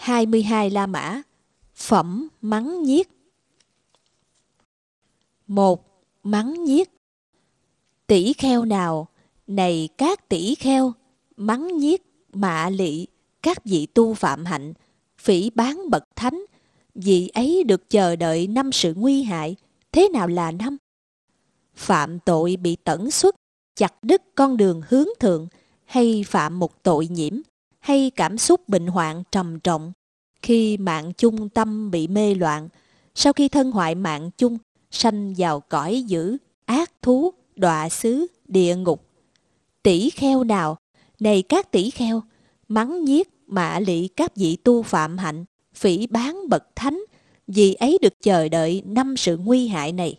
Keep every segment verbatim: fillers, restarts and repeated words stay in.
hai mươi hai La Mã. Phẩm mắng nhiếc. Một. Mắng nhiếc. Tỷ kheo nào, này các tỷ kheo, mắng nhiếc, mạ lị, các vị tu phạm hạnh, phỉ báng bậc thánh, vị ấy được chờ đợi năm sự nguy hại. Thế nào là năm? Phạm tội bị tẩn xuất, chặt đứt con đường hướng thượng, hay phạm một tội nhiễm, hay cảm xúc bệnh hoạn trầm trọng, khi mạng chung tâm bị mê loạn, sau khi thân hoại mạng chung, sanh vào cõi dữ, ác thú, đọa xứ, địa ngục. Tỷ kheo nào, này các tỷ kheo, mắng nhiếc, mạ lị các vị tu phạm hạnh, phỉ báng bậc thánh, vì ấy được chờ đợi năm sự nguy hại này.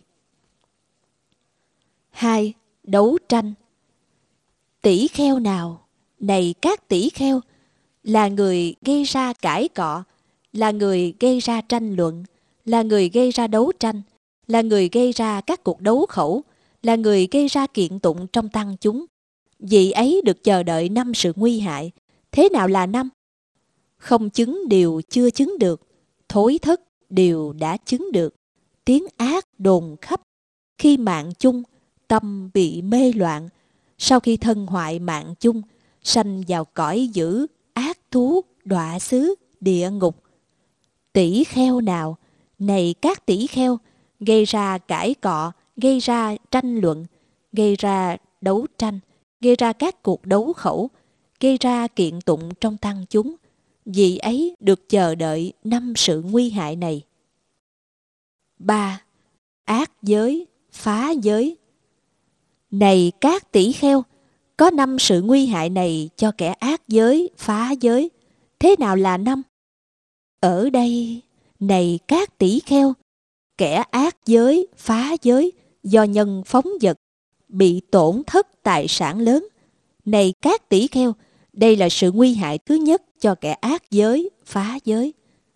Hai. Đấu tranh. Tỷ kheo nào, này các tỷ kheo, là người gây ra cãi cọ, là người gây ra tranh luận, là người gây ra đấu tranh, là người gây ra các cuộc đấu khẩu, là người gây ra kiện tụng trong tăng chúng. Vị ấy được chờ đợi năm sự nguy hại. Thế nào là năm? Không chứng điều chưa chứng được, thối thất điều đã chứng được, tiếng ác đồn khắp, khi mạng chung, tâm bị mê loạn, sau khi thân hoại mạng chung, sanh vào cõi dữ, ác thú, đọa xứ, địa ngục. Tỷ kheo nào, này các tỷ kheo, gây ra cãi cọ, gây ra tranh luận, gây ra đấu tranh, gây ra các cuộc đấu khẩu, gây ra kiện tụng trong tăng chúng, vì ấy được chờ đợi năm sự nguy hại này. Ba. Ác giới, phá giới. Này các tỷ kheo, có năm sự nguy hại này cho kẻ ác giới, phá giới. Thế nào là năm? Ở đây, này các tỷ kheo, kẻ ác giới, phá giới, do nhân phóng dật, bị tổn thất tài sản lớn. Này các tỷ kheo, đây là sự nguy hại thứ nhất cho kẻ ác giới, phá giới.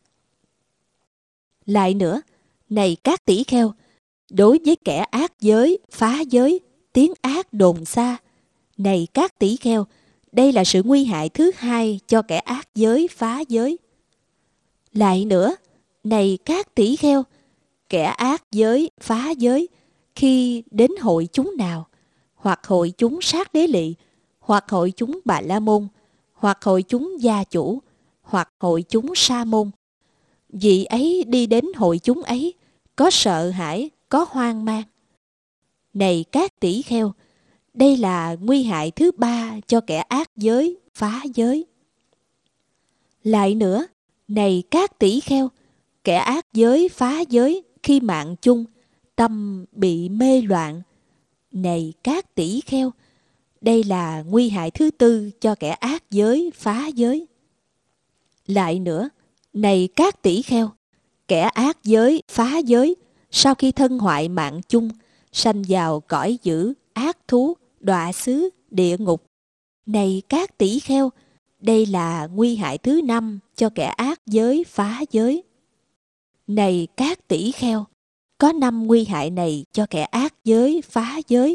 Lại nữa, này các tỷ kheo, đối với kẻ ác giới, phá giới, tiếng ác đồn xa. Này các tỷ kheo, đây là sự nguy hại thứ hai cho kẻ ác giới, phá giới. Lại nữa, này các tỷ kheo, kẻ ác giới, phá giới, khi đến hội chúng nào, hoặc hội chúng sát đế lỵ, hoặc hội chúng Bà La Môn, hoặc hội chúng gia chủ, hoặc hội chúng sa môn, vị ấy đi đến hội chúng ấy, có sợ hãi, có hoang mang. Này các tỷ kheo, đây là nguy hại thứ ba cho kẻ ác giới, phá giới. Lại nữa, này các tỷ kheo, kẻ ác giới, phá giới, khi mạng chung, tâm bị mê loạn. Này các tỷ kheo, đây là nguy hại thứ tư cho kẻ ác giới, phá giới. Lại nữa, này các tỷ kheo, kẻ ác giới, phá giới, sau khi thân hoại mạng chung, sanh vào cõi dữ, ác thú, đọa xứ, địa ngục. Này các tỷ kheo, đây là nguy hại thứ năm cho kẻ ác giới, phá giới. Này các tỷ kheo, có năm nguy hại này cho kẻ ác giới, phá giới.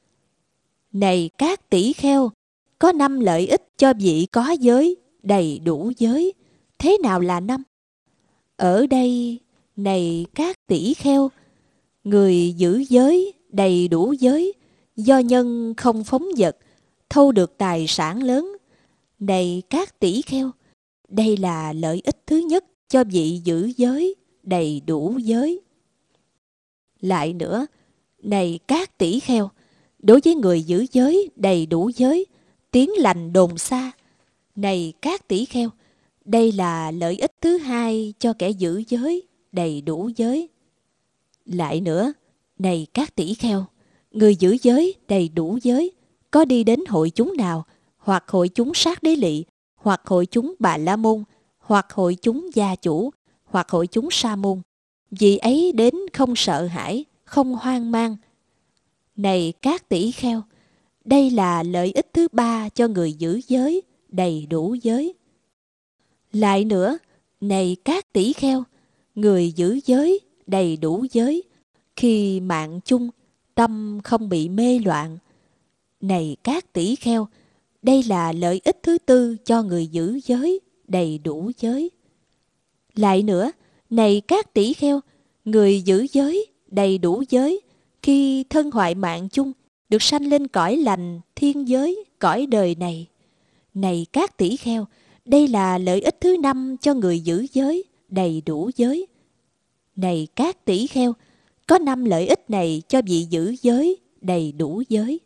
Này các tỷ kheo, có năm lợi ích cho vị có giới, đầy đủ giới. Thế nào là năm? Ở đây, này các tỷ kheo, người giữ giới, đầy đủ giới, do nhân không phóng dật, thâu được tài sản lớn. Này các tỷ kheo, đây là lợi ích thứ nhất cho vị giữ giới, đầy đủ giới. Lại nữa, này các tỷ kheo, đối với người giữ giới, đầy đủ giới, tiếng lành đồn xa. Này các tỷ kheo, đây là lợi ích thứ hai cho kẻ giữ giới, đầy đủ giới. Lại nữa, này các tỷ kheo, người giữ giới, đầy đủ giới, có đi đến hội chúng nào, hoặc hội chúng sát đế lỵ, hoặc hội chúng Bà La Môn, hoặc hội chúng gia chủ, hoặc hội chúng sa môn, vì ấy đến không sợ hãi, không hoang mang. Này các tỷ kheo, đây là lợi ích thứ ba cho người giữ giới, đầy đủ giới. Lại nữa, này các tỷ kheo, người giữ giới, đầy đủ giới, khi mạng chung, tâm không bị mê loạn. Này các tỷ kheo, đây là lợi ích thứ tư cho người giữ giới, đầy đủ giới. Lại nữa, này các tỷ kheo, người giữ giới, đầy đủ giới, khi thân hoại mạng chung, được sanh lên cõi lành, thiên giới, cõi đời này. Này các tỷ kheo, đây là lợi ích thứ năm cho người giữ giới, đầy đủ giới. Này các tỷ kheo, có năm lợi ích này cho vị giữ giới, đầy đủ giới.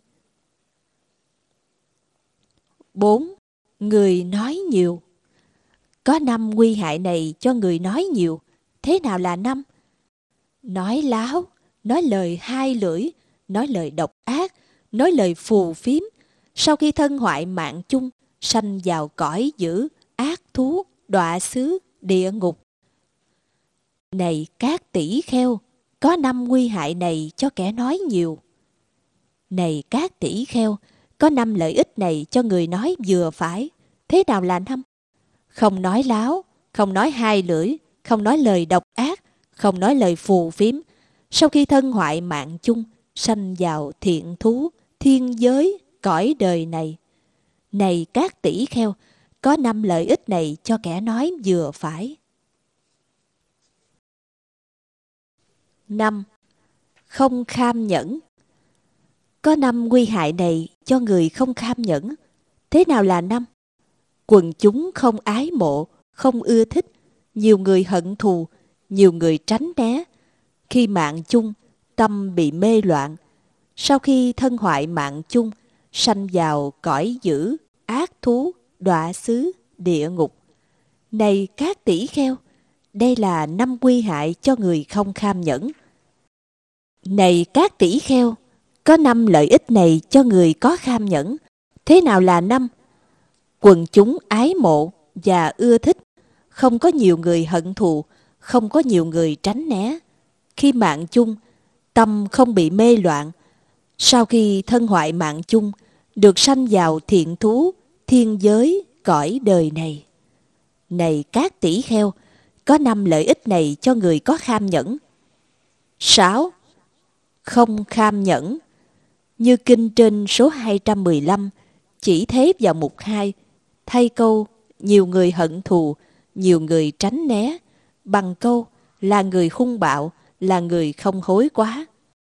bốn. Người nói nhiều. Có năm nguy hại này cho người nói nhiều. Thế nào là năm? Nói láo, nói lời hai lưỡi, nói lời độc ác, nói lời phù phiếm. Sau khi thân hoại mạng chung, sanh vào cõi dữ, ác thú, đọa xứ, địa ngục. Này các tỷ kheo, có năm nguy hại này cho kẻ nói nhiều. Này các tỷ kheo, có năm lợi ích này cho người nói vừa phải. Thế nào là năm? Không nói láo, không nói hai lưỡi, không nói lời độc ác, không nói lời phù phiếm. Sau khi thân hoại mạng chung, sanh vào thiện thú, thiên giới, cõi đời này. Này các tỷ kheo, có năm lợi ích này cho kẻ nói vừa phải. năm. Không kham nhẫn. Có năm nguy hại này cho người không kham nhẫn. Thế nào là năm? Quần chúng không ái mộ, không ưa thích, nhiều người hận thù, nhiều người tránh né. Khi mạng chung, tâm bị mê loạn. Sau khi thân hoại mạng chung, sanh vào cõi dữ, ác thú, đọa xứ, địa ngục. Này các tỷ kheo, đây là năm nguy hại cho người không kham nhẫn. Này các tỷ kheo, có năm lợi ích này cho người có kham nhẫn. Thế nào là năm? Quần chúng ái mộ và ưa thích, không có nhiều người hận thù, không có nhiều người tránh né. Khi mạng chung, tâm không bị mê loạn. Sau khi thân hoại mạng chung, được sanh vào thiện thú, thiên giới, cõi đời này. Này các tỷ kheo, có năm lợi ích này cho người có kham nhẫn. sáu. Không kham nhẫn. Như kinh trên số hai trăm mười lăm, chỉ thế vào mục hai, thay câu nhiều người hận thù, nhiều người tránh né, bằng câu là người hung bạo, là người không hối quá.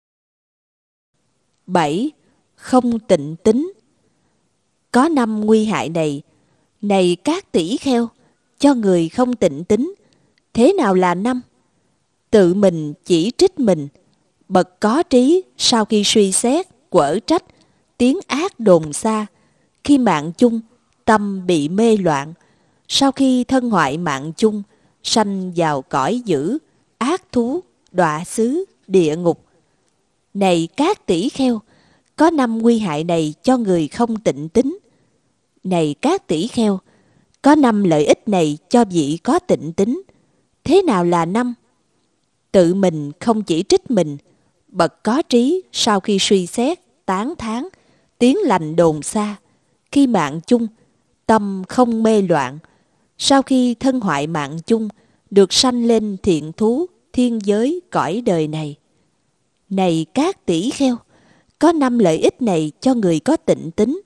bảy. Không tịnh tín. Có năm nguy hại này. Này các tỷ kheo, cho người không tịnh tín. Thế nào là năm? Tự mình chỉ trích mình, bậc có trí sau khi suy xét, quở trách, tiếng ác đồn xa. Khi mạng chung, tâm bị mê loạn. Sau khi thân hoại mạng chung, sanh vào cõi dữ, ác thú, đọa xứ, địa ngục. Này các tỷ kheo, có năm nguy hại này cho người không tịnh tín. Này các tỷ kheo, có năm lợi ích này cho vị có tịnh tín. Thế nào là năm? Tự mình không chỉ trích mình, bậc có trí sau khi suy xét, tán thán, tiếng lành đồn xa. Khi mạng chung, tâm không mê loạn. Sau khi thân hoại mạng chung, được sanh lên thiện thú, thiên giới, cõi đời này. Này các tỷ kheo, có năm lợi ích này cho người có tịnh tín.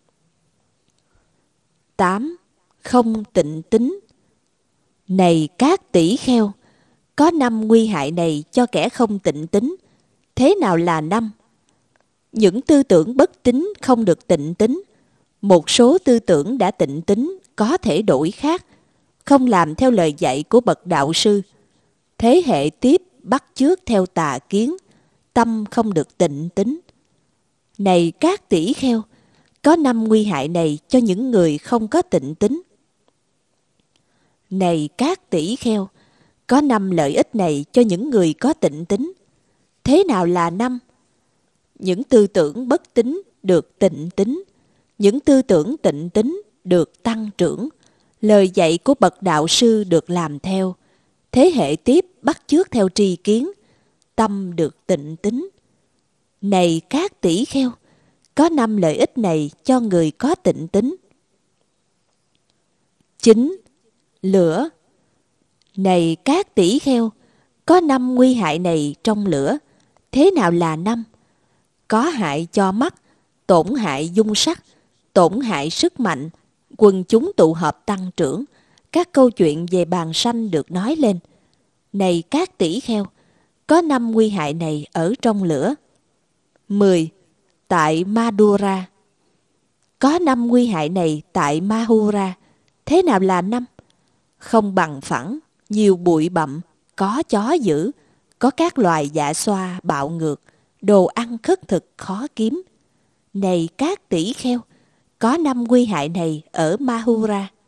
tám. Không tịnh tín. Này các tỷ kheo, có năm nguy hại này cho kẻ không tịnh tín. Thế nào là năm? Những tư tưởng bất tín không được tịnh tín. Một số tư tưởng đã tịnh tín có thể đổi khác, không làm theo lời dạy của bậc đạo sư. Thế hệ tiếp bắt chước theo tà kiến, tâm không được tịnh tín. Này các tỷ kheo, có năm nguy hại này cho những người không có tịnh tín. Này các tỷ kheo, có năm lợi ích này cho những người có tịnh tín. Thế nào là năm? Những tư tưởng bất tín được tịnh tín. Những tư tưởng tịnh tín được tăng trưởng. Lời dạy của bậc đạo sư được làm theo. Thế hệ tiếp bắt chước theo tri kiến. Tâm được tịnh tín. Này các tỷ kheo, có năm lợi ích này cho người có tịnh tín. chín. Lửa. Này các tỷ kheo, có năm nguy hại này trong lửa. Thế nào là năm? Có hại cho mắt, tổn hại dung sắc, tổn hại sức mạnh, quần chúng tụ hợp tăng trưởng, các câu chuyện về bàn sanh được nói lên. Này các tỷ kheo, có năm nguy hại này ở trong lửa. mười. Tại Madura. Có năm nguy hại này tại Mahura. Thế nào là năm? Không bằng phẳng, nhiều bụi bặm, có chó dữ, có các loài dạ xoa bạo ngược, đồ ăn khất thực khó kiếm. Này các tỷ kheo, có năm nguy hại này ở Mahura.